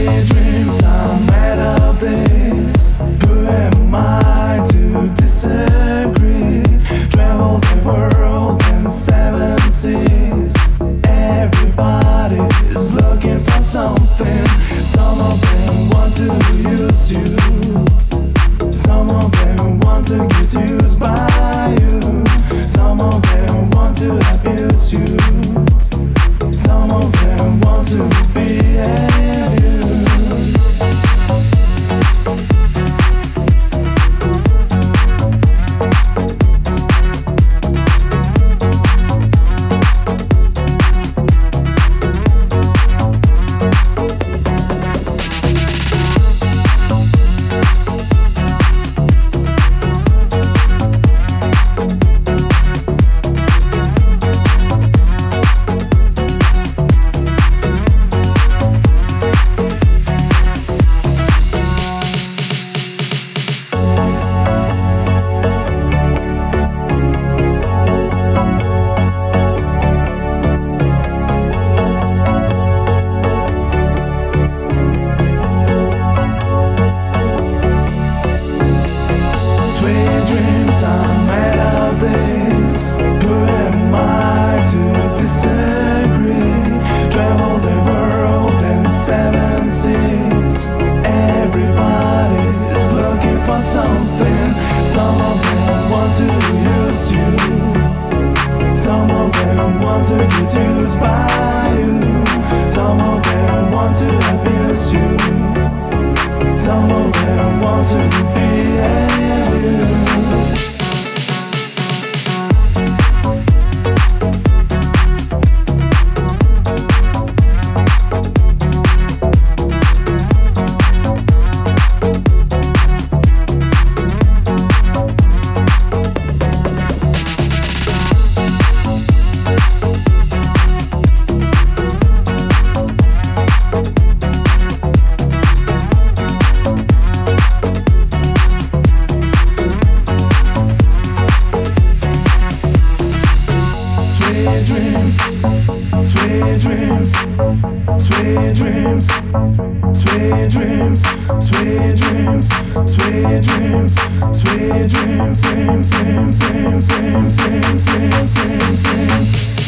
Sweet dreams are made of this. Who am I to disagree? Travel the world in 7 seas. Everybody is looking for something. Some of them want to use you. Some of them want to get used by you. Some of them want to abuse you. Some of them want to be abused. Sweet dreams are made of this. Who am I to disagree? Travel the world in 7 seas. Everybody is looking for something. Some of them want to use you. Some of them want to get used by you. Some of them want to abuse you. Some of them want to be abused. Sweet dreams, sweet dreams, sweet dreams, sweet dreams, sweet dreams, sweet dreams, sweet dreams, dreams, dreams, dreams, dreams, dreams, dreams, dreams, dreams.